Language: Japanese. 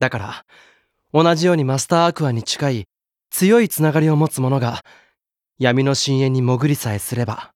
だから、同じようにマスターアクアに近い強いつながりを持つ者が闇の深淵に潜りさえすれば